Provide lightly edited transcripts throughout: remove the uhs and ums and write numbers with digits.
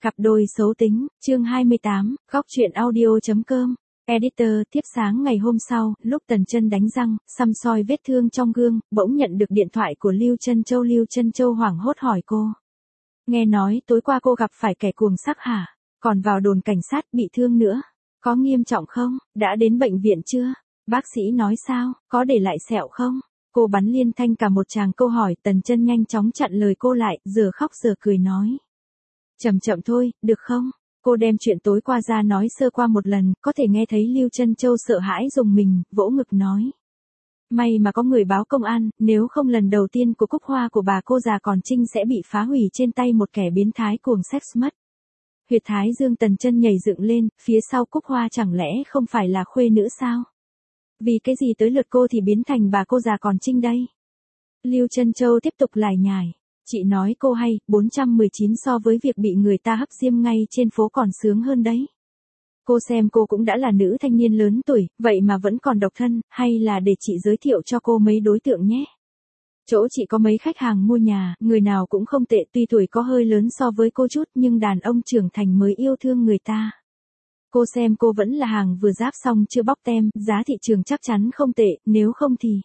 Cặp đôi xấu tính, chương 28, góc truyện audio.com. Editor, tiếp sáng ngày hôm sau, lúc Tần Chân đánh răng, săm soi vết thương trong gương, bỗng nhận được điện thoại của Lưu Chân Châu. Lưu Chân Châu hoảng hốt hỏi cô. Nghe nói tối qua cô gặp phải kẻ cuồng sắc hả? Còn vào đồn cảnh sát bị thương nữa. Có nghiêm trọng không? Đã đến bệnh viện chưa? Bác sĩ nói sao? Có để lại sẹo không? Cô bắn liên thanh cả một tràng câu hỏi. Tần Chân nhanh chóng chặn lời cô lại, giờ khóc giờ cười nói. Chậm chậm thôi, được không? Cô đem chuyện tối qua ra nói sơ qua một lần, có thể nghe thấy Lưu Chân Châu sợ hãi rùng mình, vỗ ngực nói. May mà có người báo công an, nếu không lần đầu tiên của cúc hoa của bà cô già còn Trinh sẽ bị phá hủy trên tay một kẻ biến thái cuồng sex mất. Huyệt thái dương Tần Chân nhảy dựng lên, phía sau cúc hoa chẳng lẽ không phải là khuê nữ sao? Vì cái gì tới lượt cô thì biến thành bà cô già còn Trinh đây? Lưu Chân Châu tiếp tục lải nhải. Chị nói cô hay, 419 so với việc bị người ta hấp diêm ngay trên phố còn sướng hơn đấy. Cô xem cô cũng đã là nữ thanh niên lớn tuổi, vậy mà vẫn còn độc thân, hay là để chị giới thiệu cho cô mấy đối tượng nhé. Chỗ chị có mấy khách hàng mua nhà, người nào cũng không tệ, tuy tuổi có hơi lớn so với cô chút nhưng đàn ông trưởng thành mới yêu thương người ta. Cô xem cô vẫn là hàng vừa ráp xong chưa bóc tem, giá thị trường chắc chắn không tệ, nếu không thì...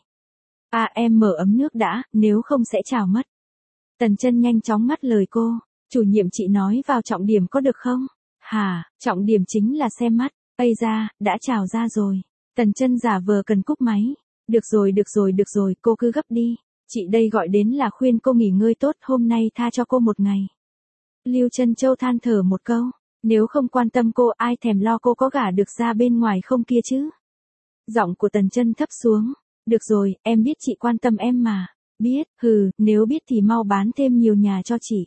em mở ấm nước đã, nếu không sẽ trào mất. Tần Chân nhanh chóng ngắt lời cô, chủ nhiệm chị nói vào trọng điểm có được không? Hả, trọng điểm chính là xem mắt, ây da, đã trào ra rồi. Tần Chân giả vờ cần cúp máy. Được rồi, cô cứ gấp đi. Chị đây gọi đến là khuyên cô nghỉ ngơi tốt, hôm nay tha cho cô một ngày. Lưu Chân Châu than thở một câu, nếu không quan tâm cô ai thèm lo cô có gả được ra bên ngoài không kia chứ. Giọng của Tần Chân thấp xuống, được rồi, em biết chị quan tâm em mà. Biết, nếu biết thì mau bán thêm nhiều nhà cho chị.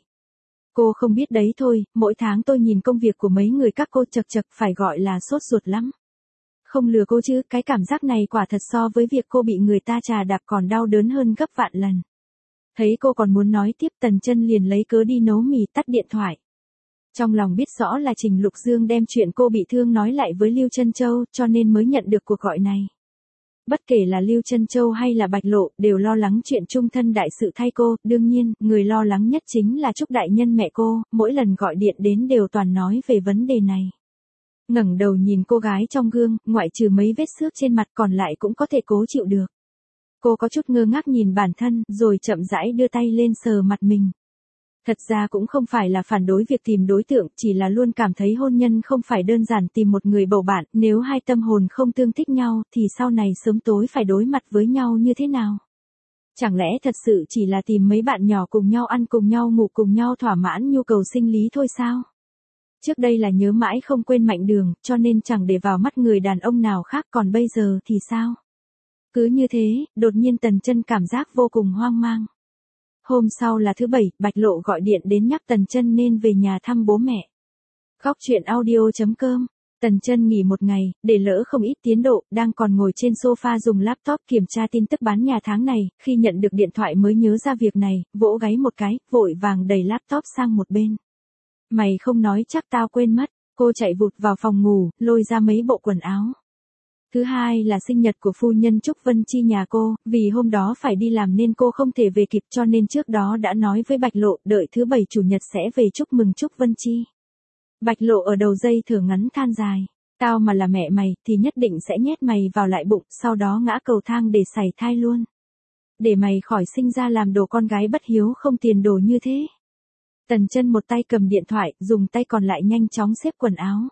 Cô không biết đấy thôi, mỗi tháng tôi nhìn công việc của mấy người các cô chật phải gọi là sốt ruột lắm. Không lừa cô chứ, cái cảm giác này quả thật so với việc cô bị người ta chà đạp còn đau đớn hơn gấp vạn lần. Thấy cô còn muốn nói tiếp, Tần Chân liền lấy cớ đi nấu mì tắt điện thoại. Trong lòng biết rõ là Trình Lục Dương đem chuyện cô bị thương nói lại với Lưu Chân Châu, cho nên mới nhận được cuộc gọi này. Bất kể là Lưu Chân Châu hay là Bạch Lộ, đều lo lắng chuyện chung thân đại sự thay cô, đương nhiên, người lo lắng nhất chính là Trúc đại nhân mẹ cô, mỗi lần gọi điện đến đều toàn nói về vấn đề này. Ngẩng đầu nhìn cô gái trong gương, ngoại trừ mấy vết xước trên mặt còn lại cũng có thể cố chịu được. Cô có chút ngơ ngác nhìn bản thân, rồi chậm rãi đưa tay lên sờ mặt mình. Thật ra cũng không phải là phản đối việc tìm đối tượng, chỉ là luôn cảm thấy hôn nhân không phải đơn giản tìm một người bầu bạn, nếu hai tâm hồn không tương thích nhau thì sau này sớm tối phải đối mặt với nhau như thế nào? Chẳng lẽ thật sự chỉ là tìm mấy bạn nhỏ cùng nhau ăn cùng nhau ngủ cùng nhau thỏa mãn nhu cầu sinh lý thôi sao? Trước đây là nhớ mãi không quên Mạnh Đường, cho nên chẳng để vào mắt người đàn ông nào khác, còn bây giờ thì sao? Cứ như thế, đột nhiên Tần Chân cảm giác vô cùng hoang mang. Hôm sau là thứ Bảy, Bạch Lộ gọi điện đến nhắc Tần Chân nên về nhà thăm bố mẹ. Góc truyện audio.com. Tần Chân nghỉ một ngày, để lỡ không ít tiến độ, đang còn ngồi trên sofa dùng laptop kiểm tra tin tức bán nhà tháng này, khi nhận được điện thoại mới nhớ ra việc này, vỗ gáy một cái, vội vàng đẩy laptop sang một bên. Mày không nói chắc tao quên mất. Cô chạy vụt vào phòng ngủ, lôi ra mấy bộ quần áo. Thứ hai là sinh nhật của phu nhân Trúc Vân Chi nhà cô, vì hôm đó phải đi làm nên cô không thể về kịp, cho nên trước đó đã nói với Bạch Lộ đợi thứ Bảy Chủ nhật sẽ về chúc mừng Trúc Vân Chi. Bạch Lộ ở đầu dây thở ngắn than dài, tao mà là mẹ mày thì nhất định sẽ nhét mày vào lại bụng, sau đó ngã cầu thang để sảy thai luôn. Để mày khỏi sinh ra làm đồ con gái bất hiếu không tiền đồ như thế. Tần Chân một tay cầm điện thoại, dùng tay còn lại nhanh chóng xếp quần áo.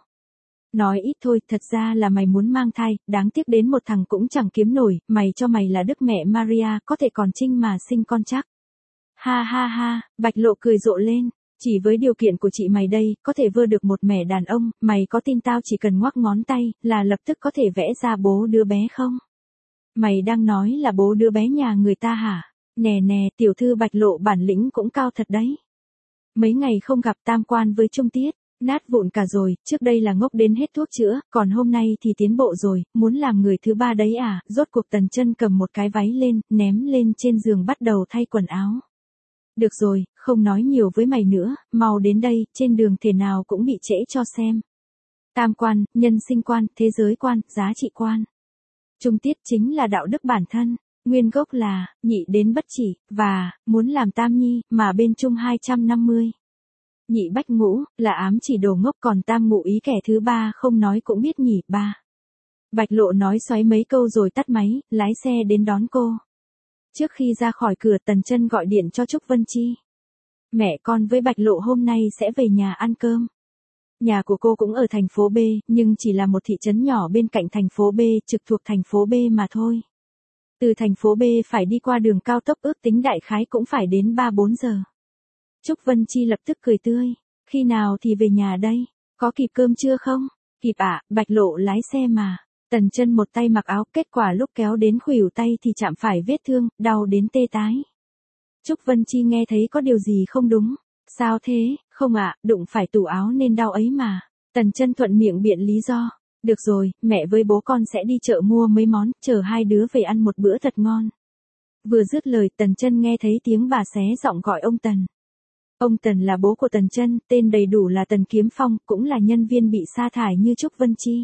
Nói ít thôi, thật ra là mày muốn mang thai, đáng tiếc đến một thằng cũng chẳng kiếm nổi, mày cho mày là Đức Mẹ Maria, có thể còn Trinh mà sinh con chắc. Ha ha ha, Bạch Lộ cười rộ lên, chỉ với điều kiện của chị mày đây, có thể vơ được một mẻ đàn ông, mày có tin tao chỉ cần ngoắc ngón tay, là lập tức có thể vẽ ra bố đứa bé không? Mày đang nói là bố đứa bé nhà người ta hả? Nè, tiểu thư Bạch Lộ bản lĩnh cũng cao thật đấy. Mấy ngày không gặp tam quan với Trung Tiết, nát vụn cả rồi, trước đây là ngốc đến hết thuốc chữa, còn hôm nay thì tiến bộ rồi, muốn làm người thứ ba đấy à? Rốt cuộc Tần Chân cầm một cái váy lên, ném lên trên giường bắt đầu thay quần áo. Được rồi, không nói nhiều với mày nữa, mau đến đây, trên đường thể nào cũng bị trễ cho xem. Tam quan, nhân sinh quan, thế giới quan, giá trị quan. Trung Tiết chính là đạo đức bản thân. Nguyên gốc là, nhị đến bất chỉ, và, muốn làm tam nhi, mà bên Trung 250. Nhị bách ngũ, là ám chỉ đồ ngốc, còn tam ngụ ý kẻ thứ ba không nói cũng biết nhỉ. Ba. Bạch Lộ nói xoáy mấy câu rồi tắt máy, lái xe đến đón cô. Trước khi ra khỏi cửa, Tần Chân gọi điện cho Trúc Vân Chi. Mẹ con với Bạch Lộ hôm nay sẽ về nhà ăn cơm. Nhà của cô cũng ở thành phố B, nhưng chỉ là một thị trấn nhỏ bên cạnh thành phố B, trực thuộc thành phố B mà thôi. Từ thành phố B phải đi qua đường cao tốc, ước tính đại khái cũng phải đến 3-4 giờ. Trúc Vân Chi lập tức cười tươi. Khi nào thì về nhà đây? Có kịp cơm chưa không? Kịp ạ, Bạch Lộ lái xe mà. Tần Chân một tay mặc áo, kết quả lúc kéo đến khuỷu tay thì chạm phải vết thương, đau đến tê tái. Trúc Vân Chi nghe thấy có điều gì không đúng. Sao thế? Không ạ, đụng phải tủ áo nên đau ấy mà. Tần Chân thuận miệng biện lý do. Được rồi, mẹ với bố con sẽ đi chợ mua mấy món, chờ hai đứa về ăn một bữa thật ngon. Vừa dứt lời, Tần Chân nghe thấy tiếng bà xé giọng gọi ông Tần. Ông Tần là bố của Tần Chân, tên đầy đủ là Tần Kiếm Phong, cũng là nhân viên bị sa thải như Trúc Vân Chi.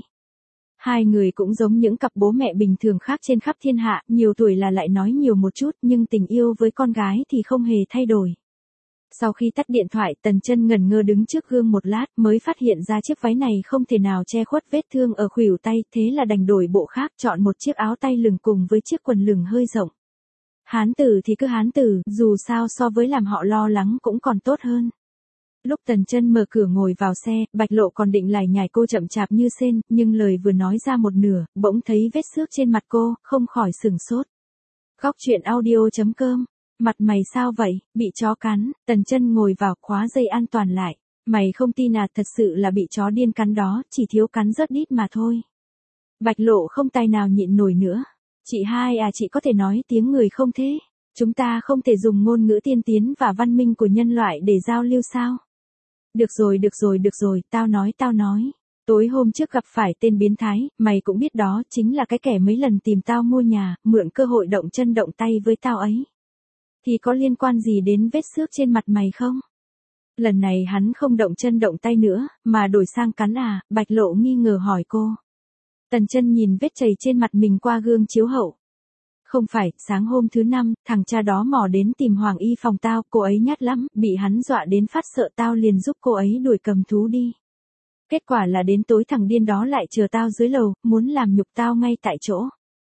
Hai người cũng giống những cặp bố mẹ bình thường khác trên khắp thiên hạ, nhiều tuổi là lại nói nhiều một chút, nhưng tình yêu với con gái thì không hề thay đổi. Sau khi tắt điện thoại, Tần Chân ngẩn ngơ đứng trước gương một lát, mới phát hiện ra chiếc váy này không thể nào che khuất vết thương ở khuỷu tay, thế là đành đổi bộ khác, chọn một chiếc áo tay lửng cùng với chiếc quần lửng hơi rộng. Hán tử thì cứ hán tử, dù sao so với làm họ lo lắng cũng còn tốt hơn. Lúc Tần Chân mở cửa ngồi vào xe, Bạch Lộ còn định lải nhải cô chậm chạp như sên, nhưng lời vừa nói ra một nửa, bỗng thấy vết xước trên mặt cô, không khỏi sửng sốt. Góc truyện audio.com. Mặt mày sao vậy, bị chó cắn? Tần Chân ngồi vào, khóa dây an toàn lại. Mày không tin à, thật sự là bị chó điên cắn đó, chỉ thiếu cắn rớt đít mà thôi. Bạch Lộ không tài nào nhịn nổi nữa. Chị hai à, chị có thể nói tiếng người không thế? Chúng ta không thể dùng ngôn ngữ tiên tiến và văn minh của nhân loại để giao lưu sao? Được rồi, tao nói. Tối hôm trước gặp phải tên biến thái, mày cũng biết đó, chính là cái kẻ mấy lần tìm tao mua nhà, mượn cơ hội động chân động tay với tao ấy. Thì có liên quan gì đến vết xước trên mặt mày không? Lần này hắn không động chân động tay nữa, mà đổi sang cắn à? Bạch Lộ nghi ngờ hỏi cô. Tần Chân nhìn vết chảy trên mặt mình qua gương chiếu hậu. Không phải, sáng hôm thứ 5, thằng cha đó mò đến tìm Hoàng Y phòng tao, cô ấy nhát lắm, bị hắn dọa đến phát sợ, tao liền giúp cô ấy đuổi cầm thú đi. Kết quả là đến tối thằng điên đó lại chờ tao dưới lầu, muốn làm nhục tao ngay tại chỗ.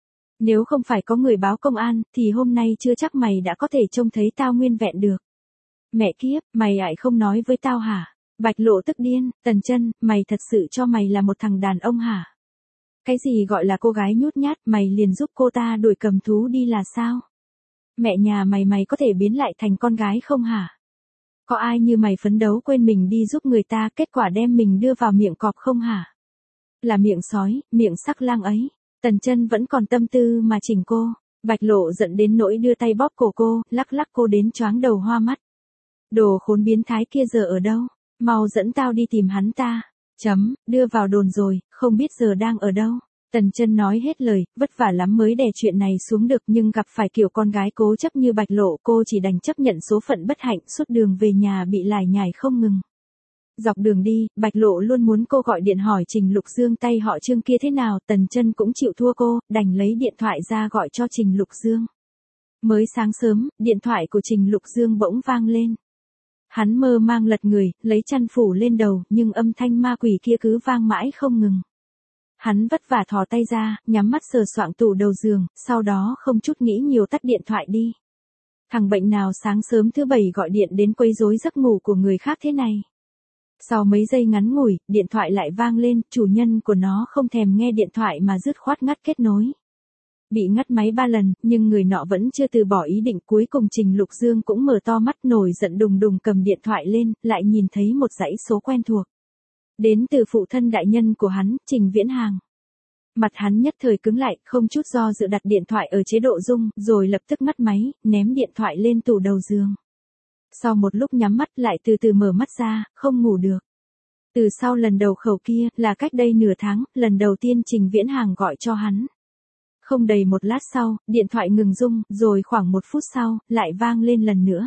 Nếu không phải có người báo công an, thì hôm nay chưa chắc mày đã có thể trông thấy tao nguyên vẹn được. Mẹ kiếp, mày lại không nói với tao hả? Bạch Lộ tức điên. Tần Chân, mày thật sự cho mày là một thằng đàn ông hả? Cái gì gọi là cô gái nhút nhát, mày liền giúp cô ta đuổi cầm thú đi là sao? Mẹ nhà mày có thể biến lại thành con gái không hả? Có ai như mày phấn đấu quên mình đi giúp người ta, kết quả đem mình đưa vào miệng cọp không hả? Là miệng sói, miệng sắc lang ấy. Tần Chân vẫn còn tâm tư mà chỉnh cô. Bạch Lộ giận đến nỗi đưa tay bóp cổ cô, lắc cô đến choáng đầu hoa mắt. Đồ khốn biến thái kia giờ ở đâu? Mau dẫn tao đi tìm hắn ta. Đưa vào đồn rồi, không biết giờ đang ở đâu. Tần Chân nói hết lời, vất vả lắm mới đè chuyện này xuống được, nhưng gặp phải kiểu con gái cố chấp như Bạch Lộ, cô chỉ đành chấp nhận số phận bất hạnh, suốt đường về nhà bị lải nhải không ngừng. Dọc đường đi, Bạch Lộ luôn muốn cô gọi điện hỏi Trình Lục Dương tay họ Trương kia thế nào, Tần Chân cũng chịu thua cô, đành lấy điện thoại ra gọi cho Trình Lục Dương. Mới sáng sớm, điện thoại của Trình Lục Dương bỗng vang lên. Hắn mơ mang lật người, lấy chăn phủ lên đầu, nhưng âm thanh ma quỷ kia cứ vang mãi không ngừng. Hắn vất vả thò tay ra, nhắm mắt sờ soạng tủ đầu giường, sau đó không chút nghĩ nhiều tắt điện thoại đi. Thằng bệnh nào sáng sớm thứ Bảy gọi điện đến quấy rối giấc ngủ của người khác thế này. Sau mấy giây ngắn ngủi, điện thoại lại vang lên, chủ nhân của nó không thèm nghe điện thoại mà dứt khoát ngắt kết nối. Bị ngắt máy 3 lần, nhưng người nọ vẫn chưa từ bỏ ý định, cuối cùng Trình Lục Dương cũng mở to mắt nổi giận đùng đùng cầm điện thoại lên, lại nhìn thấy một dãy số quen thuộc. Đến từ phụ thân đại nhân của hắn, Trình Viễn Hàng. Mặt hắn nhất thời cứng lại, không chút do dự đặt điện thoại ở chế độ rung, rồi lập tức ngắt máy, ném điện thoại lên tủ đầu giường. Sau một lúc nhắm mắt lại từ từ mở mắt ra, không ngủ được. Từ sau lần đầu khẩu kia, là cách đây nửa tháng, lần đầu tiên Trình Viễn Hàng gọi cho hắn. Không đầy một lát sau, điện thoại ngừng rung, rồi khoảng 1 phút sau, lại vang lên lần nữa.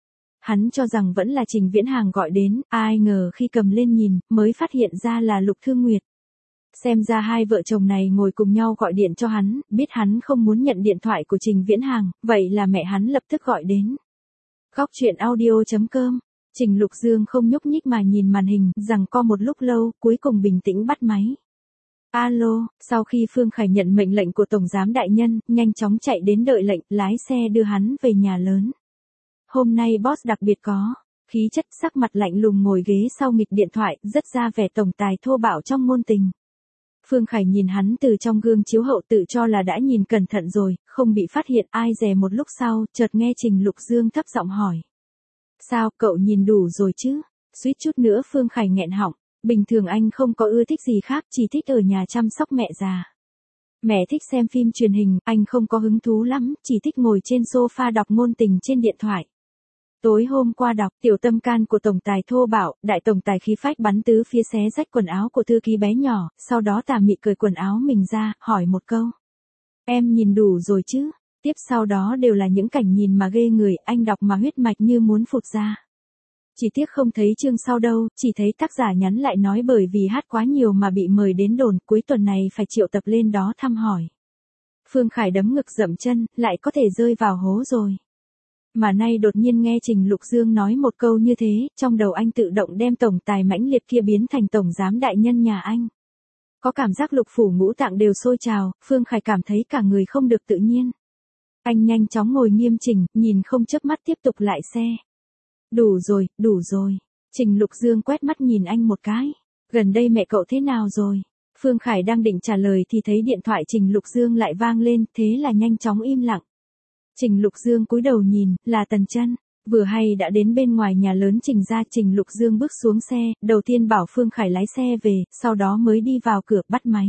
Hắn cho rằng vẫn là Trình Viễn Hàng gọi đến, ai ngờ khi cầm lên nhìn, mới phát hiện ra là Lục Thương Nguyệt. Xem ra hai vợ chồng này ngồi cùng nhau gọi điện cho hắn, biết hắn không muốn nhận điện thoại của Trình Viễn Hàng, vậy là mẹ hắn lập tức gọi đến. Góc truyện audio.com Trình Lục Dương không nhúc nhích mà nhìn màn hình, giằng co một lúc lâu, cuối cùng bình tĩnh bắt máy. Alo, sau khi Phương Khải nhận mệnh lệnh của Tổng Giám Đại Nhân, nhanh chóng chạy đến đợi lệnh, lái xe đưa hắn về nhà lớn. Hôm nay boss đặc biệt có khí chất, sắc mặt lạnh lùng ngồi ghế sau nghịch điện thoại, rất ra vẻ tổng tài thô bạo trong ngôn tình. Phương Khải nhìn hắn từ trong gương chiếu hậu tự cho là đã nhìn cẩn thận rồi, không bị phát hiện, ai dè một lúc sau, chợt nghe Trình Lục Dương thấp giọng hỏi. Sao, cậu nhìn đủ rồi chứ? Suýt chút nữa Phương Khải nghẹn họng, bình thường anh không có ưa thích gì khác, chỉ thích ở nhà chăm sóc mẹ già. Mẹ thích xem phim truyền hình, anh không có hứng thú lắm, chỉ thích ngồi trên sofa đọc ngôn tình trên điện thoại. Tối hôm qua đọc Tiểu Tâm Can của tổng tài thô bạo, đại tổng tài khí phách bắn tứ phía xé rách quần áo của thư ký bé nhỏ, sau đó tà mị cởi quần áo mình ra, hỏi một câu. Em nhìn đủ rồi chứ? Tiếp sau đó đều là những cảnh nhìn mà ghê người, anh đọc mà huyết mạch như muốn phụt ra. Chỉ tiếc không thấy chương sau đâu, chỉ thấy tác giả nhắn lại nói bởi vì hát quá nhiều mà bị mời đến đồn, cuối tuần này phải triệu tập lên đó thăm hỏi. Phương Khải đấm ngực dậm chân, lại có thể rơi vào hố rồi. Mà nay đột nhiên nghe Trình Lục Dương nói một câu như thế, trong đầu anh tự động đem tổng tài mãnh liệt kia biến thành tổng giám đại nhân nhà anh. Có cảm giác lục phủ ngũ tạng đều sôi trào, Phương Khải cảm thấy cả người không được tự nhiên. Anh nhanh chóng ngồi nghiêm chỉnh, nhìn không chớp mắt tiếp tục lại xe. Đủ rồi, đủ rồi. Trình Lục Dương quét mắt nhìn anh một cái. Gần đây mẹ cậu thế nào rồi? Phương Khải đang định trả lời thì thấy điện thoại Trình Lục Dương lại vang lên, thế là nhanh chóng im lặng. Trình Lục Dương cúi đầu nhìn, là Tần Chân. Vừa hay đã đến bên ngoài nhà lớn Trình gia, Trình Lục Dương bước xuống xe, đầu tiên bảo Phương Khải lái xe về, sau đó mới đi vào cửa bắt máy.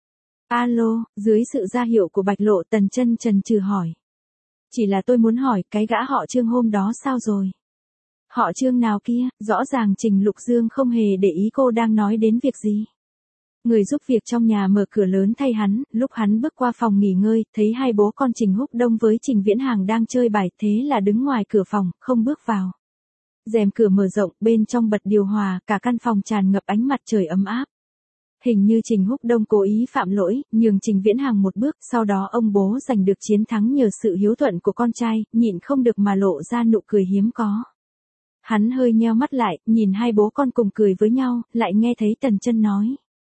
Alo, dưới sự ra hiệu của Bạch Lộ, Tần Chân chần chừ hỏi. Chỉ là tôi muốn hỏi, cái gã họ Trương hôm đó sao rồi? Họ Trương nào kia, rõ ràng Trình Lục Dương không hề để ý cô đang nói đến việc gì. Người giúp việc trong nhà mở cửa lớn thay hắn, lúc hắn bước qua phòng nghỉ ngơi, thấy hai bố con Trình Húc Đông với Trình Viễn Hàng đang chơi bài, thế là đứng ngoài cửa phòng, không bước vào. Rèm cửa mở rộng, bên trong bật điều hòa, cả căn phòng tràn ngập ánh mặt trời ấm áp. Hình như Trình Húc Đông cố ý phạm lỗi, nhường Trình Viễn Hàng một bước, sau đó ông bố giành được chiến thắng nhờ sự hiếu thuận của con trai, nhịn không được mà lộ ra nụ cười hiếm có. Hắn hơi nheo mắt lại, nhìn hai bố con cùng cười với nhau, lại nghe thấy Tần Chân nói.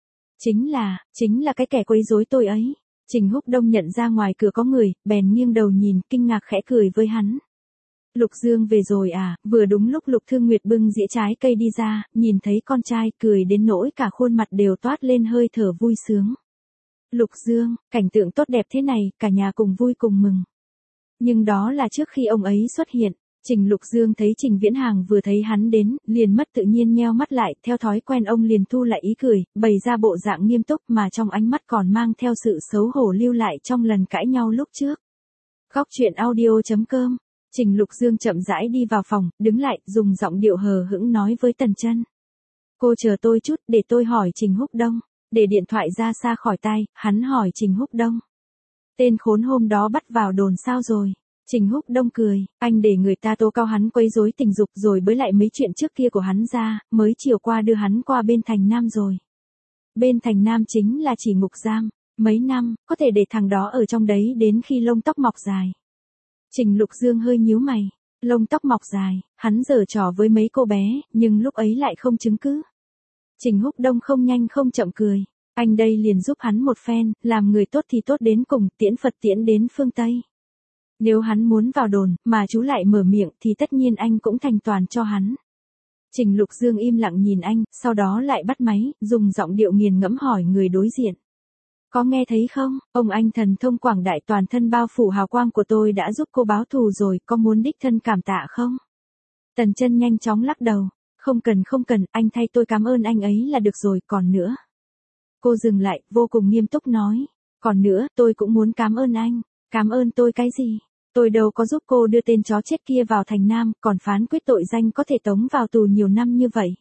Chính là cái kẻ quấy rối tôi ấy. Trình Húc Đông nhận ra ngoài cửa có người, bèn nghiêng đầu nhìn, kinh ngạc khẽ cười với hắn. Lục Dương về rồi à? Vừa đúng lúc Lục Thương Nguyệt bưng dĩa trái cây đi ra, nhìn thấy con trai, cười đến nỗi cả khuôn mặt đều toát lên hơi thở vui sướng. Lục Dương, cảnh tượng tốt đẹp thế này, cả nhà cùng vui cùng mừng. Nhưng đó là trước khi ông ấy xuất hiện. Trình Lục Dương thấy Trình Viễn Hàng vừa thấy hắn đến, liền mất tự nhiên nheo mắt lại, theo thói quen ông liền thu lại ý cười, bày ra bộ dạng nghiêm túc mà trong ánh mắt còn mang theo sự xấu hổ lưu lại trong lần cãi nhau lúc trước. Góc truyện audio.com. Trình Lục Dương chậm rãi đi vào phòng, đứng lại, dùng giọng điệu hờ hững nói với Tần Chân. Cô chờ tôi chút, để tôi hỏi Trình Húc Đông. Để điện thoại ra xa khỏi tai, hắn hỏi Trình Húc Đông. Tên khốn hôm đó bắt vào đồn sao rồi? Trình Húc Đông cười, anh để người ta tố cáo hắn quấy rối tình dục rồi bới lại mấy chuyện trước kia của hắn ra, mới chiều qua đưa hắn qua bên Thành Nam rồi. Bên Thành Nam chính là chỉ ngục giam, mấy năm, có thể để thằng đó ở trong đấy đến khi lông tóc mọc dài. Trình Lục Dương hơi nhíu mày, lông tóc mọc dài, hắn giở trò với mấy cô bé, nhưng lúc ấy lại không chứng cứ. Trình Húc Đông không nhanh không chậm cười, anh đây liền giúp hắn một phen, làm người tốt thì tốt đến cùng, tiễn Phật tiễn đến phương Tây. Nếu hắn muốn vào đồn, mà chú lại mở miệng thì tất nhiên anh cũng thành toàn cho hắn. Trình Lục Dương im lặng nhìn anh, sau đó lại bắt máy, dùng giọng điệu nghiền ngẫm hỏi người đối diện. Có nghe thấy không, ông anh thần thông quảng đại toàn thân bao phủ hào quang của tôi đã giúp cô báo thù rồi, có muốn đích thân cảm tạ không? Tần Chân nhanh chóng lắc đầu, không cần, anh thay tôi cảm ơn anh ấy là được rồi, còn nữa. Cô dừng lại, vô cùng nghiêm túc nói, còn nữa, tôi cũng muốn cảm ơn anh. Cảm ơn tôi cái gì? Tôi đâu có giúp cô đưa tên chó chết kia vào Thành Nam, còn phán quyết tội danh có thể tống vào tù nhiều năm như vậy.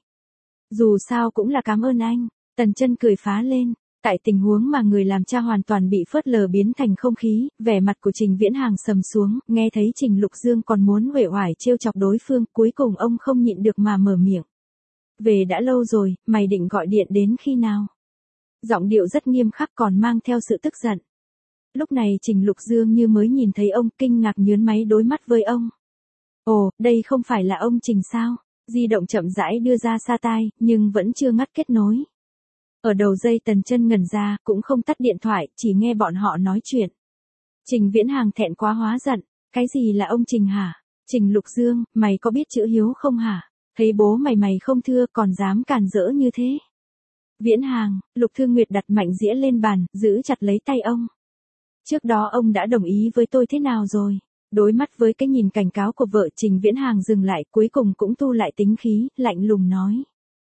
Dù sao cũng là cảm ơn anh. Tần Chân cười phá lên. Tại tình huống mà người làm cha hoàn toàn bị phớt lờ biến thành không khí, vẻ mặt của Trình Viễn Hàng sầm xuống, nghe thấy Trình Lục Dương còn muốn uể oải trêu chọc đối phương, cuối cùng ông không nhịn được mà mở miệng. Về đã lâu rồi, mày định gọi điện đến khi nào? Giọng điệu rất nghiêm khắc còn mang theo sự tức giận. Lúc này Trình Lục Dương như mới nhìn thấy ông, kinh ngạc nhớn máy đối mắt với ông. Ồ, đây không phải là ông Trình sao? Di động chậm rãi đưa ra xa tai, nhưng vẫn chưa ngắt kết nối. Ở đầu dây Tần Chân ngẩn ra, cũng không tắt điện thoại, chỉ nghe bọn họ nói chuyện. Trình Viễn Hàng thẹn quá hóa giận, cái gì là ông Trình hả? Trình Lục Dương, mày có biết chữ hiếu không hả? Thấy bố mày không thưa còn dám càn rỡ như thế. Viễn Hàng, Lục Thương Nguyệt đặt mạnh dĩa lên bàn, giữ chặt lấy tay ông. Trước đó ông đã đồng ý với tôi thế nào rồi? Đối mắt với cái nhìn cảnh cáo của vợ, Trình Viễn Hàng dừng lại, cuối cùng cũng thu lại tính khí, lạnh lùng nói.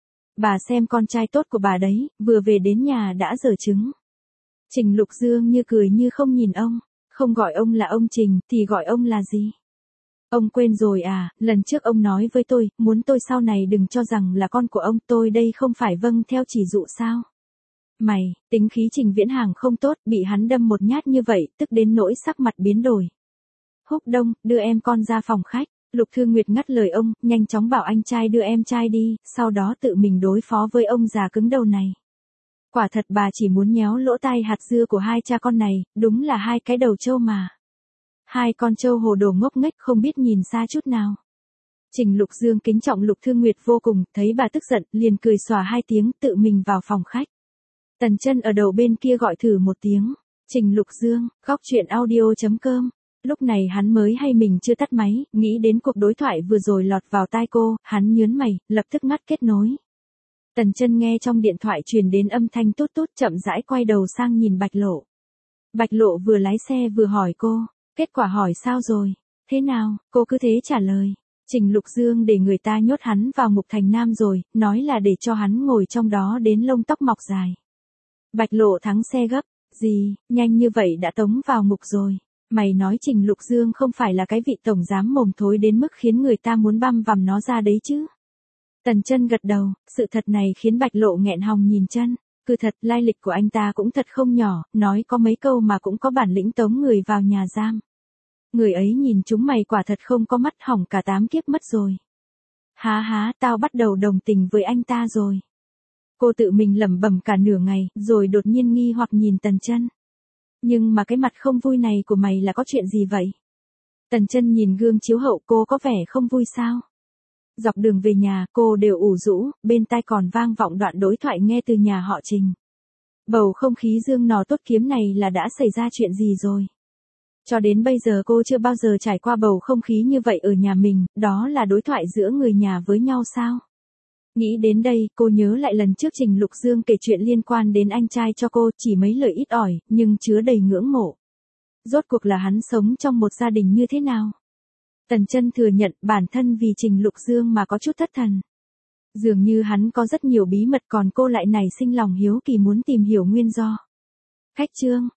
Bà xem con trai tốt của bà đấy, vừa về đến nhà đã giở trứng. Trình Lục Dương như cười như không nhìn ông, không gọi ông là ông Trình, thì gọi ông là gì? Ông quên rồi à, lần trước ông nói với tôi, muốn tôi sau này đừng cho rằng là con của ông, tôi đây không phải vâng theo chỉ dụ sao? Mày, tính khí Trình Viễn Hàng không tốt, bị hắn đâm một nhát như vậy, tức đến nỗi sắc mặt biến đổi. Húc Đông, đưa em con ra phòng khách. Lục Thương Nguyệt ngắt lời ông, nhanh chóng bảo anh trai đưa em trai đi, sau đó tự mình đối phó với ông già cứng đầu này. Quả thật bà chỉ muốn nhéo lỗ tai hạt dưa của hai cha con này, đúng là hai cái đầu trâu mà. Hai con trâu hồ đồ ngốc nghếch không biết nhìn xa chút nào. Trình Lục Dương kính trọng Lục Thương Nguyệt vô cùng, thấy bà tức giận, liền cười xòa hai tiếng, tự mình vào phòng khách. Tần Chân ở đầu bên kia gọi thử một tiếng. Trình Lục Dương, góc truyện audio.com. Lúc này hắn mới hay mình chưa tắt máy, nghĩ đến cuộc đối thoại vừa rồi lọt vào tai cô, hắn nhớn mày, lập tức ngắt kết nối. Tần Chân nghe trong điện thoại truyền đến âm thanh tút tút, chậm rãi quay đầu sang nhìn Bạch Lộ. Bạch Lộ vừa lái xe vừa hỏi cô, kết quả hỏi sao rồi, thế nào, cô cứ thế trả lời. Trình Lục Dương để người ta nhốt hắn vào ngục thành Nam rồi, nói là để cho hắn ngồi trong đó đến lông tóc mọc dài. Bạch Lộ thắng xe gấp, gì, nhanh như vậy đã tống vào ngục rồi. Mày nói Trình Lục Dương không phải là cái vị tổng giám mồm thối đến mức khiến người ta muốn băm vằm nó ra đấy chứ. Tần Chân gật đầu, sự thật này khiến Bạch Lộ nghẹn họng nhìn chân. Cứ thật, lai lịch của anh ta cũng thật không nhỏ, nói có mấy câu mà cũng có bản lĩnh tống người vào nhà giam. Người ấy nhìn chúng mày quả thật không có mắt, hỏng cả 8 kiếp mất rồi. Há, tao bắt đầu đồng tình với anh ta rồi. Cô tự mình lẩm bẩm cả nửa ngày, rồi đột nhiên nghi hoặc nhìn Tần Chân. Nhưng mà cái mặt không vui này của mày là có chuyện gì vậy? Tần Chân nhìn gương chiếu hậu, cô có vẻ không vui sao? Dọc đường về nhà, cô đều ủ rũ, bên tai còn vang vọng đoạn đối thoại nghe từ nhà họ Trình. Bầu không khí dương nò tốt kiếm này là đã xảy ra chuyện gì rồi? Cho đến bây giờ cô chưa bao giờ trải qua bầu không khí như vậy ở nhà mình, đó là đối thoại giữa người nhà với nhau sao? Nghĩ đến đây, cô nhớ lại lần trước Trình Lục Dương kể chuyện liên quan đến anh trai cho cô, chỉ mấy lời ít ỏi, nhưng chứa đầy ngưỡng mộ. Rốt cuộc là hắn sống trong một gia đình như thế nào? Tần Chân thừa nhận bản thân vì Trình Lục Dương mà có chút thất thần. Dường như hắn có rất nhiều bí mật, còn cô lại nảy sinh lòng hiếu kỳ muốn tìm hiểu nguyên do. Khách chương.